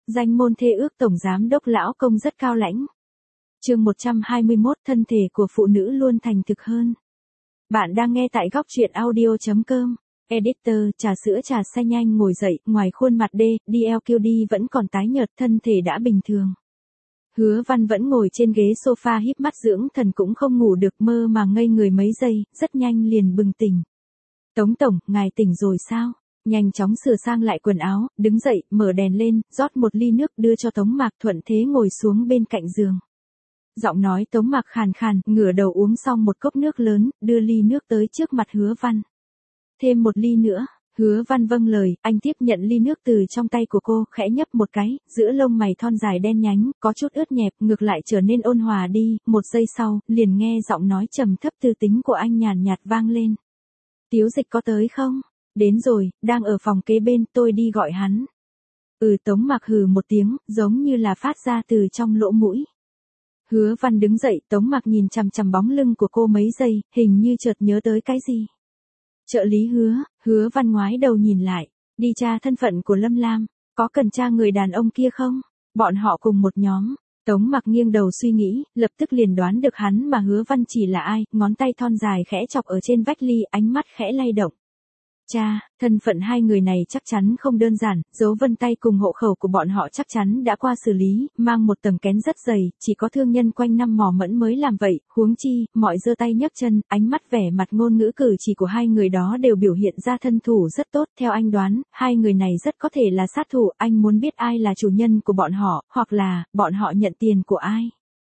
Danh môn thê ước tổng giám đốc lão công rất cao lãnh. Chương 121 thân thể của phụ nữ luôn thành thực hơn. Bạn đang nghe tại góc truyện audio.com. Editor, trà sữa trà xanh nhanh ngồi dậy, ngoài khuôn mặt DLQD vẫn còn tái nhợt, thân thể đã bình thường. Hứa Văn vẫn ngồi trên ghế sofa híp mắt dưỡng thần cũng không ngủ được, mơ mà ngây người mấy giây, rất nhanh liền bừng tỉnh. Tống tổng, ngài tỉnh rồi sao? Nhanh chóng sửa sang lại quần áo, đứng dậy, mở đèn lên, rót một ly nước đưa cho Tống Mạc, thuận thế ngồi xuống bên cạnh giường. Giọng nói Tống Mạc khàn khàn, ngửa đầu uống xong một cốc nước lớn, đưa ly nước tới trước mặt Hứa Văn. Thêm một ly nữa. Hứa Văn vâng lời, anh tiếp nhận ly nước từ trong tay của cô, khẽ nhấp một cái, giữa lông mày thon dài đen nhánh, có chút ướt nhẹp, ngược lại trở nên ôn hòa đi, một giây sau, liền nghe giọng nói trầm thấp tư tính của anh nhàn nhạt vang lên. Tiếu Dịch có tới không? Đến rồi, đang ở phòng kế bên, tôi đi gọi hắn. Tống Mạc hừ một tiếng, giống như là phát ra từ trong lỗ mũi. Hứa Văn đứng dậy, Tống Mạc nhìn chằm chằm bóng lưng của cô mấy giây, hình như chợt nhớ tới cái gì. Trợ lý Hứa Văn ngoái đầu nhìn lại, đi tra thân phận của Lâm Lam, có cần tra người đàn ông kia không? Bọn họ cùng một nhóm. Tống Mạc nghiêng đầu suy nghĩ, lập tức liền đoán được hắn mà Hứa Văn chỉ là ai, ngón tay thon dài khẽ chọc ở trên vách ly, ánh mắt khẽ lay động. Cha, thân phận hai người này chắc chắn không đơn giản, dấu vân tay cùng hộ khẩu của bọn họ chắc chắn đã qua xử lý, mang một tầng kén rất dày, chỉ có thương nhân quanh năm mò mẫm mới làm vậy, huống chi, mọi giơ tay nhấc chân, ánh mắt vẻ mặt ngôn ngữ cử chỉ của hai người đó đều biểu hiện ra thân thủ rất tốt, theo anh đoán, hai người này rất có thể là sát thủ, anh muốn biết ai là chủ nhân của bọn họ, hoặc là, bọn họ nhận tiền của ai.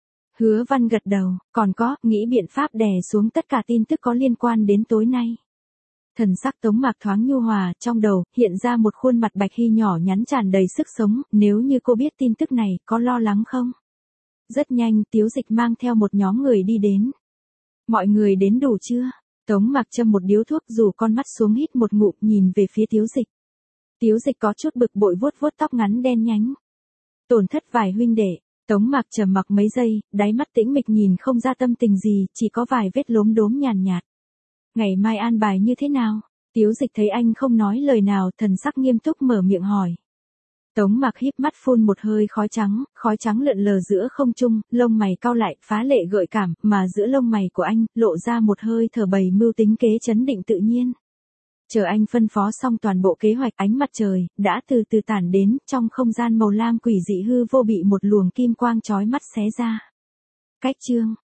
Hứa Văn gật đầu, còn có, nghĩ biện pháp đè xuống tất cả tin tức có liên quan đến tối nay. Thần sắc Tống Mạc thoáng nhu hòa, trong đầu, hiện ra một khuôn mặt bạch hy nhỏ nhắn tràn đầy sức sống, nếu như cô biết tin tức này, có lo lắng không? Rất nhanh, Tiếu Dịch mang theo một nhóm người đi đến. Mọi người đến đủ chưa? Tống Mạc châm một điếu thuốc rủ con mắt xuống hít một ngụm nhìn về phía Tiếu Dịch. Tiếu Dịch có chút bực bội vuốt vuốt tóc ngắn đen nhánh. Tổn thất vài huynh đệ. Tống Mạc trầm mặc mấy giây, đáy mắt tĩnh mịch nhìn không ra tâm tình gì, chỉ có vài vết lốm đốm nhàn nhạt. Ngày mai an bài như thế nào? Tiếu Dịch thấy anh không nói lời nào, thần sắc nghiêm túc mở miệng hỏi. Tống Mạc híp mắt phun một hơi khói trắng lượn lờ giữa không trung, lông mày cau lại, phá lệ gợi cảm, mà giữa lông mày của anh, lộ ra một hơi thở bầy mưu tính kế chấn định tự nhiên. Chờ anh phân phó xong toàn bộ kế hoạch, ánh mặt trời, đã từ từ tản đến, trong không gian màu lam quỷ dị hư vô bị một luồng kim quang chói mắt xé ra. Cách chương.